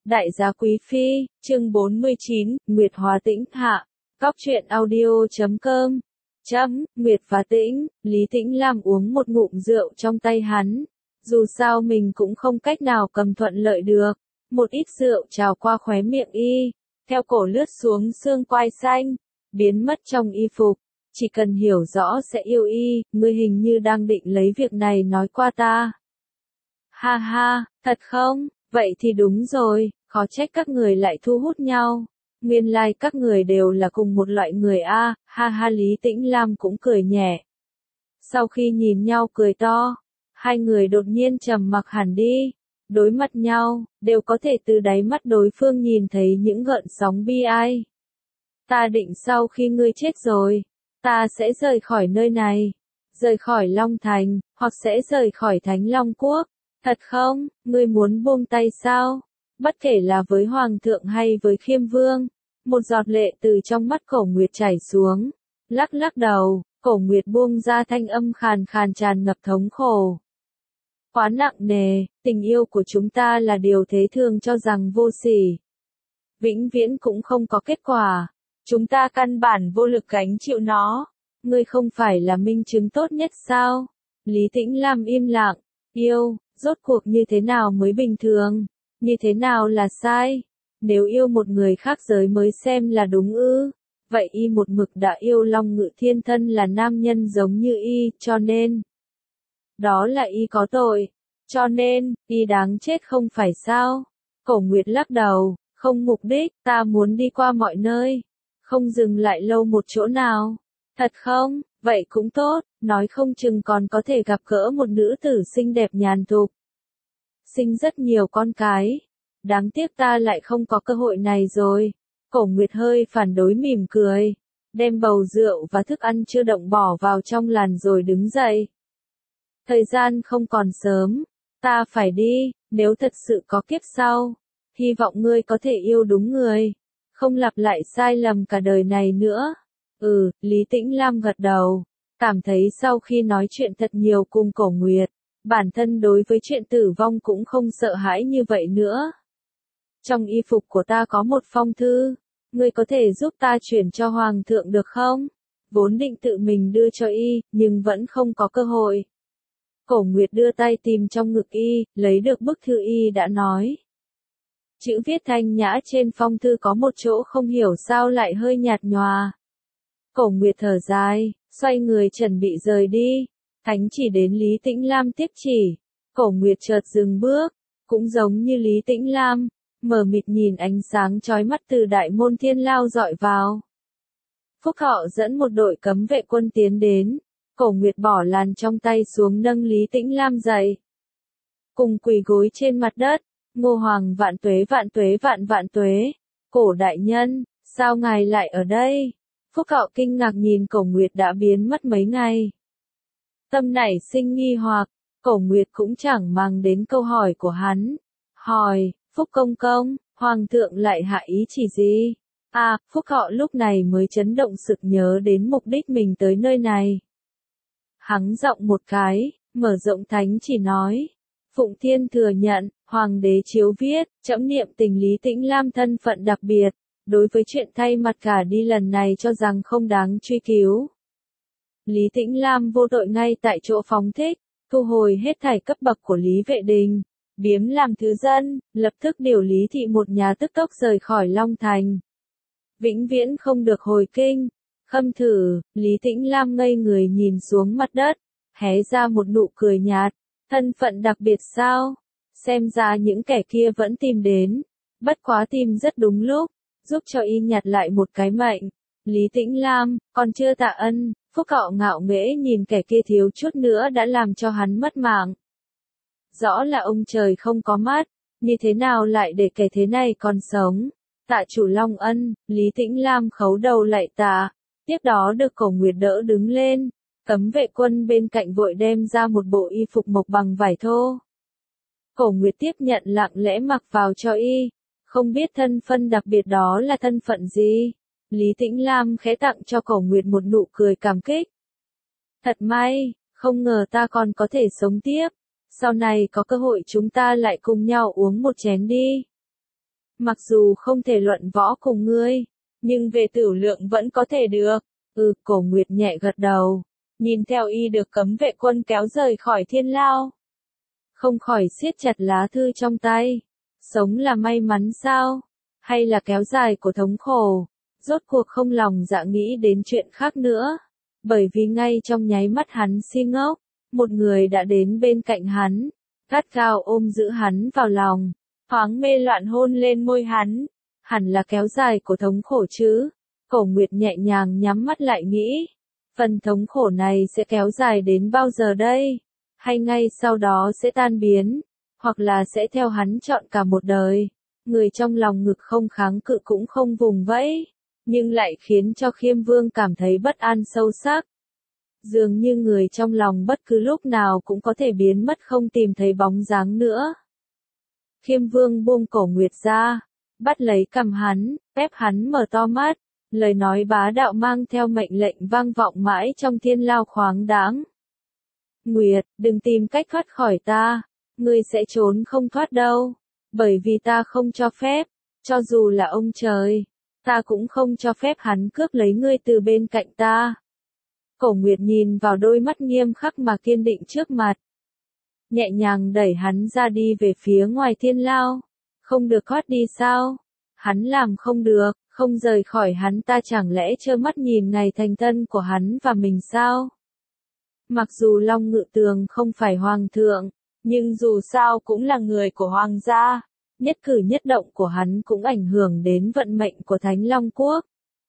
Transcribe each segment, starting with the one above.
Đại gia quý phi, chương 49, Nguyệt Hóa Tĩnh hạ. Cóc truyện audio.com. Nguyệt và Tĩnh, Lý Tĩnh Lam uống một ngụm rượu trong tay hắn. Dù sao mình cũng không cách nào cầm thuận lợi được. Một ít rượu trào qua khóe miệng y, theo cổ lướt xuống xương quai xanh, biến mất trong y phục. Chỉ cần hiểu rõ sẽ yêu y, ngươi hình như đang định lấy việc này nói qua ta. Ha ha, thật không? Vậy thì đúng rồi, khó trách các người lại thu hút nhau. Nguyên lai các người đều là cùng một loại người a, ha ha. Lý Tĩnh Lam cũng cười nhẹ. Sau khi nhìn nhau cười to, hai người đột nhiên trầm mặc hẳn đi. Đối mặt nhau, đều có thể từ đáy mắt đối phương nhìn thấy những gợn sóng bi ai. Ta định sau khi ngươi chết rồi, ta sẽ rời khỏi nơi này, rời khỏi Long Thành, hoặc sẽ rời khỏi Thánh Long Quốc. Thật không, ngươi muốn buông tay sao? Bất kể là với Hoàng thượng hay với Khiêm Vương. Một giọt lệ từ trong mắt Cổ Nguyệt chảy xuống. Lắc lắc đầu, Cổ Nguyệt buông ra thanh âm khàn khàn tràn ngập thống khổ. Quá nặng nề, tình yêu của chúng ta là điều thế thường cho rằng vô sỉ. Vĩnh viễn cũng không có kết quả. Chúng ta căn bản vô lực gánh chịu nó. Ngươi không phải là minh chứng tốt nhất sao? Lý Tĩnh Lam im lặng. Yêu, rốt cuộc như thế nào mới bình thường? Như thế nào là sai? Nếu yêu một người khác giới mới xem là đúng ư? Vậy y một mực đã yêu Long Ngự Thiên thân là nam nhân giống như y, cho nên đó là y có tội. Cho nên, y đáng chết không phải sao? Cổ Nguyệt lắc đầu, không mục đích, ta muốn đi qua mọi nơi. Không dừng lại lâu một chỗ nào. Thật không? Vậy cũng tốt, nói không chừng còn có thể gặp gỡ một nữ tử xinh đẹp nhàn thục. Sinh rất nhiều con cái. Đáng tiếc ta lại không có cơ hội này rồi. Cổ Nguyệt hơi phản đối mỉm cười. Đem bầu rượu và thức ăn chưa động bỏ vào trong làn rồi đứng dậy. Thời gian không còn sớm. Ta phải đi, nếu thật sự có kiếp sau. Hy vọng ngươi có thể yêu đúng người. Không lặp lại sai lầm cả đời này nữa. Lý Tĩnh Lam gật đầu. Cảm thấy sau khi nói chuyện thật nhiều cùng Cổ Nguyệt, bản thân đối với chuyện tử vong cũng không sợ hãi như vậy nữa. Trong y phục của ta có một phong thư, ngươi có thể giúp ta chuyển cho Hoàng thượng được không? Vốn định tự mình đưa cho y, nhưng vẫn không có cơ hội. Cổ Nguyệt đưa tay tìm trong ngực y, lấy được bức thư y đã nói. Chữ viết thanh nhã trên phong thư có một chỗ không hiểu sao lại hơi nhạt nhòa. Cổ Nguyệt thở dài, xoay người chuẩn bị rời đi. Thánh chỉ đến Lý Tĩnh Lam tiếp chỉ. Cổ Nguyệt chợt dừng bước, cũng giống như Lý Tĩnh Lam, mờ mịt nhìn ánh sáng chói mắt từ đại môn thiên lao dọi vào. Phúc Thọ dẫn một đội cấm vệ quân tiến đến. Cổ Nguyệt bỏ làn trong tay xuống nâng Lý Tĩnh Lam dậy. Cùng quỳ gối trên mặt đất. Ngô Hoàng vạn tuế vạn tuế vạn vạn tuế. Cổ đại nhân, sao ngài lại ở đây? Phúc Thọ kinh ngạc nhìn Cổ Nguyệt đã biến mất mấy ngày. Tâm nảy sinh nghi hoặc, Cổ Nguyệt cũng chẳng mang đến câu hỏi của hắn. Hỏi, Phúc công công, Hoàng thượng lại hạ ý chỉ gì? Phúc Thọ lúc này mới chấn động sực nhớ đến mục đích mình tới nơi này. Hắng giọng một cái, mở rộng thánh chỉ nói. Phụng Thiên thừa nhận, Hoàng đế chiếu viết, trẫm niệm tình Lý Tĩnh Lam thân phận đặc biệt. Đối với chuyện thay mặt cả đi lần này cho rằng không đáng truy cứu. Lý Tĩnh Lam vô tội ngay tại chỗ phóng thích, thu hồi hết thảy cấp bậc của Lý Vệ Đình, biếm làm thứ dân, lập tức điều Lý thị một nhà tức tốc rời khỏi Long Thành. Vĩnh viễn không được hồi kinh. Khâm thử, Lý Tĩnh Lam ngây người nhìn xuống mặt đất, hé ra một nụ cười nhạt. Thân phận đặc biệt sao? Xem ra những kẻ kia vẫn tìm đến. Bất quá tìm rất đúng lúc. Giúp cho y nhặt lại một cái mệnh. Lý Tĩnh Lam, còn chưa tạ ân. Phúc Thọ ngạo nghễ nhìn kẻ kia thiếu chút nữa đã làm cho hắn mất mạng. Rõ là ông trời không có mắt, như thế nào lại để kẻ thế này còn sống. Tạ chủ Long ân, Lý Tĩnh Lam khấu đầu lạy tạ. Tiếp đó được Cổ Nguyệt đỡ đứng lên. Cấm vệ quân bên cạnh vội đem ra một bộ y phục mộc bằng vải thô. Cổ Nguyệt tiếp nhận lặng lẽ mặc vào cho y. Không biết thân phận đặc biệt đó là thân phận gì? Lý Tĩnh Lam khẽ tặng cho Cổ Nguyệt một nụ cười cảm kích. Thật may, không ngờ ta còn có thể sống tiếp. Sau này có cơ hội chúng ta lại cùng nhau uống một chén đi. Mặc dù không thể luận võ cùng ngươi, nhưng về tửu lượng vẫn có thể được. Cổ Nguyệt nhẹ gật đầu, nhìn theo y được cấm vệ quân kéo rời khỏi thiên lao. Không khỏi siết chặt lá thư trong tay. Sống là may mắn sao? Hay là kéo dài của thống khổ? Rốt cuộc không lòng dạ nghĩ đến chuyện khác nữa. Bởi vì ngay trong nháy mắt hắn si ngốc, một người đã đến bên cạnh hắn, gắt gao ôm giữ hắn vào lòng, thoáng mê loạn hôn lên môi hắn. Hẳn là kéo dài của thống khổ chứ. Cổ Nguyệt nhẹ nhàng nhắm mắt lại nghĩ. Phần thống khổ này sẽ kéo dài đến bao giờ đây? Hay ngay sau đó sẽ tan biến? Hoặc là sẽ theo hắn chọn cả một đời? Người trong lòng ngực không kháng cự cũng không vùng vẫy, nhưng lại khiến cho Khiêm Vương cảm thấy bất an sâu sắc. Dường như người trong lòng bất cứ lúc nào cũng có thể biến mất không tìm thấy bóng dáng nữa. Khiêm Vương buông Cổ Nguyệt ra, bắt lấy cằm hắn, ép hắn mở to mắt, lời nói bá đạo mang theo mệnh lệnh vang vọng mãi trong thiên lao khoáng đáng. Nguyệt, đừng tìm cách thoát khỏi ta, ngươi sẽ trốn không thoát đâu, bởi vì ta không cho phép, cho dù là ông trời, ta cũng không cho phép hắn cướp lấy ngươi từ bên cạnh ta. Cổ Nguyệt nhìn vào đôi mắt nghiêm khắc mà kiên định trước mặt, nhẹ nhàng đẩy hắn ra đi về phía ngoài thiên lao. Không được thoát đi sao? Hắn làm không được, không rời khỏi hắn ta chẳng lẽ trơ mắt nhìn ngày thành thân của hắn và mình sao? Mặc dù Long Ngự Tường không phải hoàng thượng, nhưng dù sao cũng là người của hoàng gia, nhất cử nhất động của hắn cũng ảnh hưởng đến vận mệnh của Thánh Long Quốc.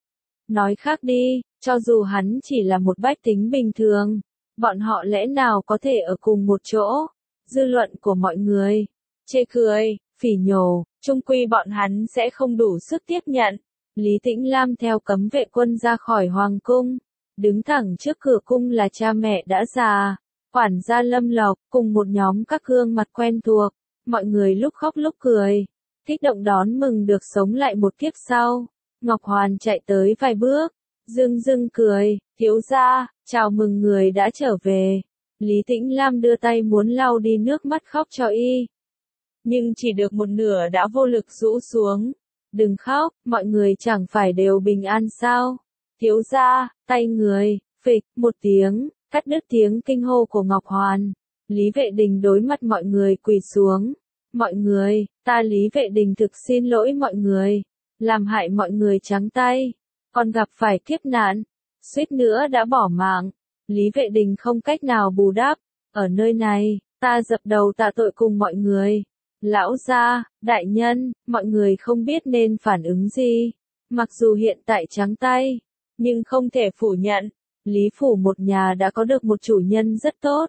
Nói khác đi, cho dù hắn chỉ là một bách tính bình thường, bọn họ lẽ nào có thể ở cùng một chỗ? Dư luận của mọi người, chê cười, phỉ nhổ, chung quy bọn hắn sẽ không đủ sức tiếp nhận. Lý Tĩnh Lam theo cấm vệ quân ra khỏi hoàng cung, đứng thẳng trước cửa cung là cha mẹ đã già, quản gia Lâm Lộc, cùng một nhóm các gương mặt quen thuộc, mọi người lúc khóc lúc cười, kích động đón mừng được sống lại một kiếp sau. Ngọc Hoàn chạy tới vài bước, dưng dưng cười, thiếu gia, chào mừng người đã trở về. Lý Tĩnh Lam đưa tay muốn lau đi nước mắt khóc cho y, nhưng chỉ được một nửa đã vô lực rũ xuống. Đừng khóc, mọi người chẳng phải đều bình an sao? Thiếu gia, tay người, phịch, một tiếng, cắt đứt tiếng kinh hô của Ngọc Hoàn. Lý Vệ Đình đối mặt mọi người quỳ xuống. Mọi người, ta Lý Vệ Đình thực xin lỗi mọi người, làm hại mọi người trắng tay, còn gặp phải kiếp nạn, suýt nữa đã bỏ mạng. Lý Vệ Đình không cách nào bù đắp, ở nơi này, ta dập đầu tạ tội cùng mọi người. Lão gia, đại nhân, mọi người không biết nên phản ứng gì. Mặc dù hiện tại trắng tay, nhưng không thể phủ nhận, Lý phủ một nhà đã có được một chủ nhân rất tốt.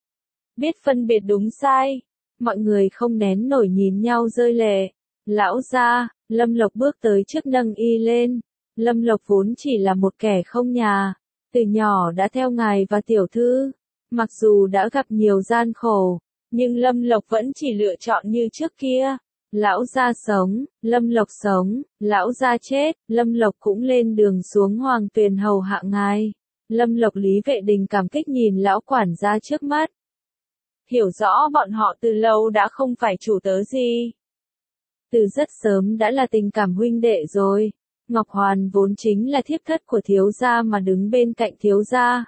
Biết phân biệt đúng sai, mọi người không nén nổi nhìn nhau rơi lệ. Lão gia, Lâm Lộc bước tới trước nâng y lên. Lâm Lộc vốn chỉ là một kẻ không nhà, từ nhỏ đã theo ngài và tiểu thư. Mặc dù đã gặp nhiều gian khổ, nhưng Lâm Lộc vẫn chỉ lựa chọn như trước kia. Lão gia sống, Lâm Lộc sống, lão gia chết, Lâm Lộc cũng lên đường xuống hoàng tuyền hầu hạ ngài. Lâm Lộc Lý Vệ Đình cảm kích nhìn lão quản gia trước mắt. Hiểu rõ bọn họ từ lâu đã không phải chủ tớ gì. Từ rất sớm đã là tình cảm huynh đệ rồi. Ngọc Hoàn vốn chính là thiếp thất của thiếu gia mà đứng bên cạnh thiếu gia.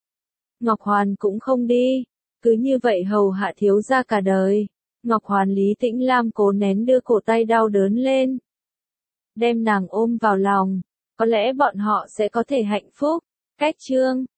Ngọc Hoàn cũng không đi, cứ như vậy hầu hạ thiếu gia cả đời. Ngọc Hoàn Lý Tĩnh Lam cố nén đưa cổ tay đau đớn lên, đem nàng ôm vào lòng, có lẽ bọn họ sẽ có thể hạnh phúc. Cách chương